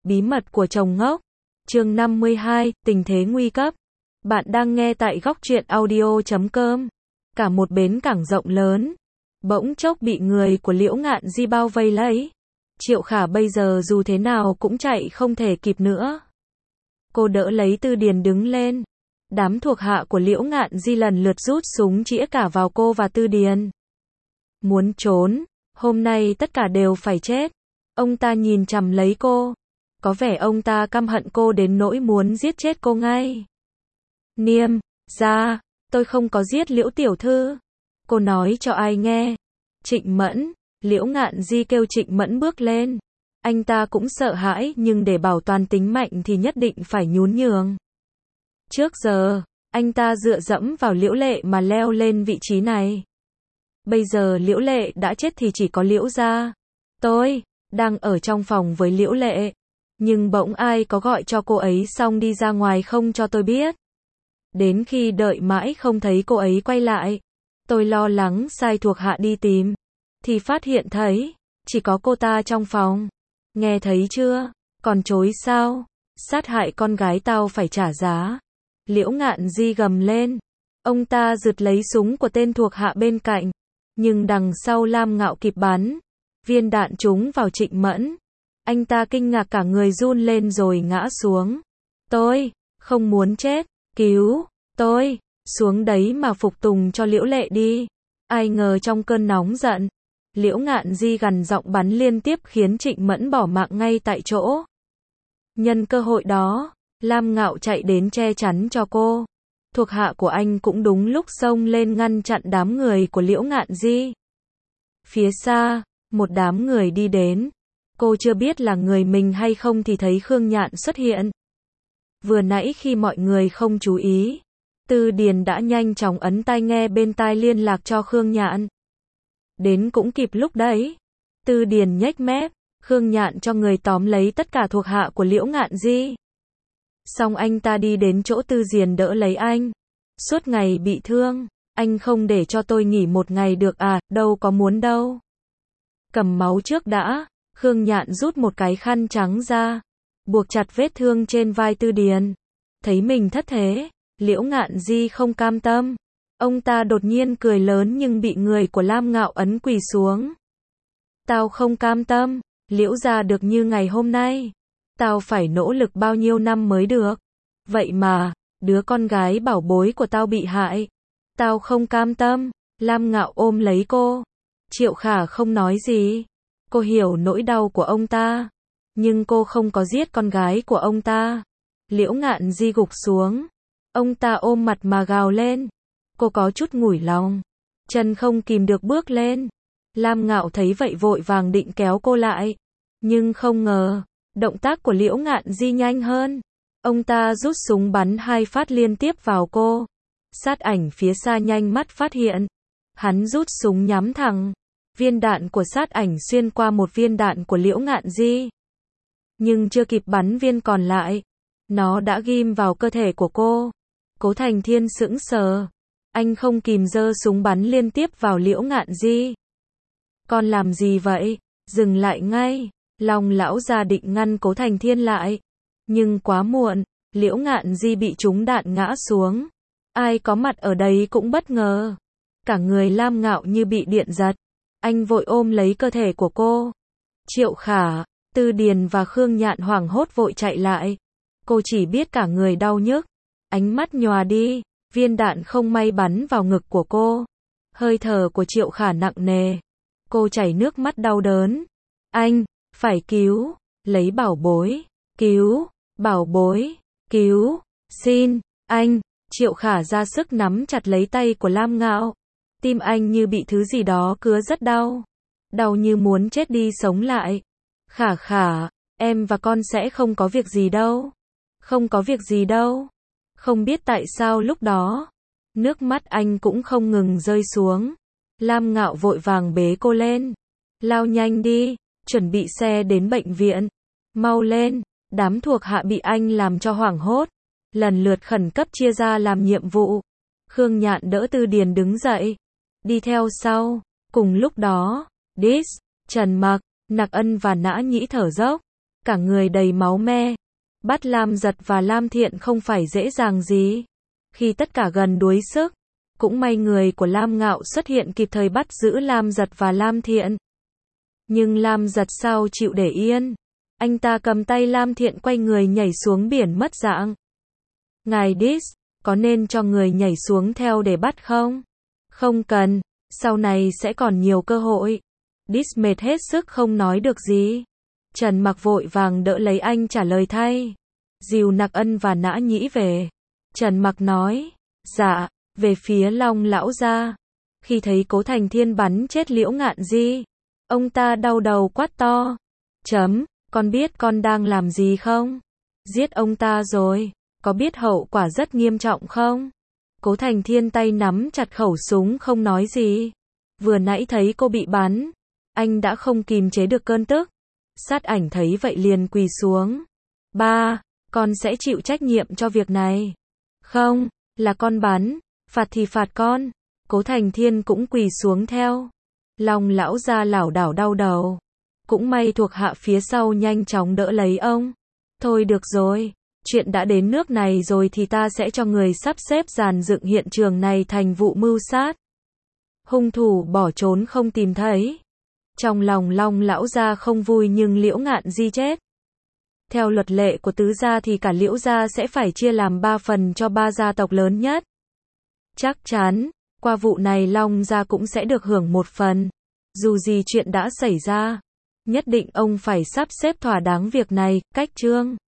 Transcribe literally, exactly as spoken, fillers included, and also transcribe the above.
Bí mật của chồng ngốc. Chương năm mươi hai, tình thế nguy cấp. Bạn đang nghe tại góc truyện audio chấm com. Cả một bến cảng rộng lớn, bỗng chốc bị người của Liễu Ngạn Di bao vây lấy. Triệu Khả bây giờ dù thế nào cũng chạy không thể kịp nữa. Cô đỡ lấy Tư Điền đứng lên. Đám thuộc hạ của Liễu Ngạn Di lần lượt rút súng chĩa cả vào cô và Tư Điền. Muốn trốn, hôm nay tất cả đều phải chết. Ông ta nhìn chằm lấy cô. Có vẻ ông ta căm hận cô đến nỗi muốn giết chết cô ngay. Niêm ra, tôi không có giết Liễu tiểu thư. Cô nói cho ai nghe? Trịnh Mẫn. Liễu Ngạn Di kêu Trịnh Mẫn bước lên. Anh ta cũng sợ hãi nhưng để bảo toàn tính mạnh thì nhất định phải nhún nhường. Trước giờ, anh ta dựa dẫm vào Liễu Lệ mà leo lên vị trí này. Bây giờ Liễu Lệ đã chết thì chỉ có Liễu gia. Tôi đang ở trong phòng với Liễu Lệ, nhưng bỗng ai có gọi cho cô ấy xong đi ra ngoài không cho tôi biết. Đến khi đợi mãi không thấy cô ấy quay lại, tôi lo lắng sai thuộc hạ đi tìm, thì phát hiện thấy chỉ có cô ta trong phòng. Nghe thấy chưa? Còn chối sao? Sát hại con gái tao phải trả giá. Liễu Ngạn Di gầm lên. Ông ta giật lấy súng của tên thuộc hạ bên cạnh, nhưng đằng sau Lam Ngạo kịp bắn. Viên đạn trúng vào Trịnh Mẫn. Anh ta kinh ngạc cả người run lên rồi ngã xuống. Tôi không muốn chết, cứu tôi, xuống đấy mà phục tùng cho Liễu Lệ đi. Ai ngờ trong cơn nóng giận, Liễu Ngạn Di gằn giọng bắn liên tiếp khiến Trịnh Mẫn bỏ mạng ngay tại chỗ. Nhân cơ hội đó, Lam Ngạo chạy đến che chắn cho cô. Thuộc hạ của anh cũng đúng lúc xông lên ngăn chặn đám người của Liễu Ngạn Di. Phía xa, một đám người đi đến. Cô chưa biết là người mình hay không thì thấy Khương Nhạn xuất hiện. Vừa nãy khi mọi người không chú ý, Tư Điền đã nhanh chóng ấn tai nghe bên tai liên lạc cho Khương Nhạn. Đến cũng kịp lúc đấy. Tư Điền nhếch mép, Khương Nhạn cho người tóm lấy tất cả thuộc hạ của Liễu Ngạn Di. Xong anh ta đi đến chỗ Tư Diền đỡ lấy anh. Suốt ngày bị thương, anh không để cho tôi nghỉ một ngày được à, đâu có muốn đâu. Cầm máu trước đã. Khương Nhạn rút một cái khăn trắng ra, buộc chặt vết thương trên vai Tư Điền. Thấy mình thất thế, Liễu Ngạn Di không cam tâm. Ông ta đột nhiên cười lớn nhưng bị người của Lam Ngạo ấn quỳ xuống. Tao không cam tâm, Liễu gia được như ngày hôm nay. Tao phải nỗ lực bao nhiêu năm mới được. Vậy mà, đứa con gái bảo bối của tao bị hại. Tao không cam tâm. Lam Ngạo ôm lấy cô. Triệu Khả không nói gì. Cô hiểu nỗi đau của ông ta, nhưng cô không có giết con gái của ông ta. Liễu Ngạn Di gục xuống. Ông ta ôm mặt mà gào lên. Cô có chút nguội lòng, chân không kìm được bước lên. Lam Ngạo thấy vậy vội vàng định kéo cô lại, nhưng không ngờ, động tác của Liễu Ngạn Di nhanh hơn. Ông ta rút súng bắn hai phát liên tiếp vào cô. Sát ảnh phía xa nhanh mắt phát hiện. Hắn rút súng nhắm thẳng. Viên đạn của sát ảnh xuyên qua một viên đạn của Liễu Ngạn Di. Nhưng chưa kịp bắn viên còn lại, nó đã ghim vào cơ thể của cô. Cố Thành Thiên sững sờ. Anh không kìm giơ súng bắn liên tiếp vào Liễu Ngạn Di. Con làm gì vậy? Dừng lại ngay. Long lão gia định ngăn Cố Thành Thiên lại. Nhưng quá muộn, Liễu Ngạn Di bị trúng đạn ngã xuống. Ai có mặt ở đấy cũng bất ngờ. Cả người Lam Ngạo như bị điện giật. Anh vội ôm lấy cơ thể của cô. Triệu Khả, Tư Điền và Khương Nhạn hoảng hốt vội chạy lại. Cô chỉ biết cả người đau nhức. Ánh mắt nhòa đi. Viên đạn không may bắn vào ngực của cô. Hơi thở của Triệu Khả nặng nề. Cô chảy nước mắt đau đớn. Anh, phải cứu, lấy bảo bối, cứu, bảo bối, cứu, xin, anh. Triệu Khả ra sức nắm chặt lấy tay của Lam Ngạo. Tim anh như bị thứ gì đó cứa rất đau. Đau như muốn chết đi sống lại. Khả Khả, em và con sẽ không có việc gì đâu. Không có việc gì đâu. Không biết tại sao lúc đó, nước mắt anh cũng không ngừng rơi xuống. Lam Ngạo vội vàng bế cô lên. Lao nhanh đi, chuẩn bị xe đến bệnh viện. Mau lên, đám thuộc hạ bị anh làm cho hoảng hốt. Lần lượt khẩn cấp chia ra làm nhiệm vụ. Khương Nhạn đỡ Tư Điền đứng dậy. Đi theo sau. Cùng lúc đó, Dis, Trần Mặc, Nặc Ân và Nã Nhĩ thở dốc. cả người đầy máu me. Bắt Lam Giật và Lam Thiện không phải dễ dàng gì. Khi tất cả gần đuối sức, cũng may người của Lam Ngạo xuất hiện kịp thời bắt giữ Lam Giật và Lam Thiện. Nhưng Lam Giật sao chịu để yên. Anh ta cầm tay Lam Thiện quay người nhảy xuống biển mất dạng. Ngài Dis, có nên cho người nhảy xuống theo để bắt không? Không cần, sau này sẽ còn nhiều cơ hội. Dis mệt hết sức không nói được gì. Trần Mặc vội vàng đỡ lấy anh trả lời thay. Dìu Nặc Ân và Nã Nhĩ về. Trần Mặc nói, dạ, về phía Long lão gia. Khi thấy Cố Thành Thiên bắn chết Liễu Ngạn Di, ông ta đau đầu quát to. Chấm, con biết con đang làm gì không? Giết ông ta rồi, có biết hậu quả rất nghiêm trọng không? Cố Thành Thiên tay nắm chặt khẩu súng không nói gì. Vừa nãy thấy cô bị bắn, anh đã không kìm chế được cơn tức. Sát Ảnh thấy vậy liền quỳ xuống. Ba, con sẽ chịu trách nhiệm cho việc này. Không, là con bắn, phạt thì phạt con. Cố Thành Thiên cũng quỳ xuống theo. Long lão gia lảo đảo đau đầu. Cũng may thuộc hạ phía sau nhanh chóng đỡ lấy ông. Thôi được rồi, chuyện đã đến nước này rồi thì ta sẽ cho người sắp xếp dàn dựng hiện trường này thành vụ mưu sát. Hung thủ bỏ trốn không tìm thấy. Trong lòng Long lão gia không vui nhưng Liễu Ngạn Di chết. Theo luật lệ của tứ gia thì cả Liễu gia sẽ phải chia làm ba phần cho ba gia tộc lớn nhất. Chắc chắn, qua vụ này Long gia cũng sẽ được hưởng một phần. Dù gì chuyện đã xảy ra, nhất định ông phải sắp xếp thỏa đáng việc này, cách chương.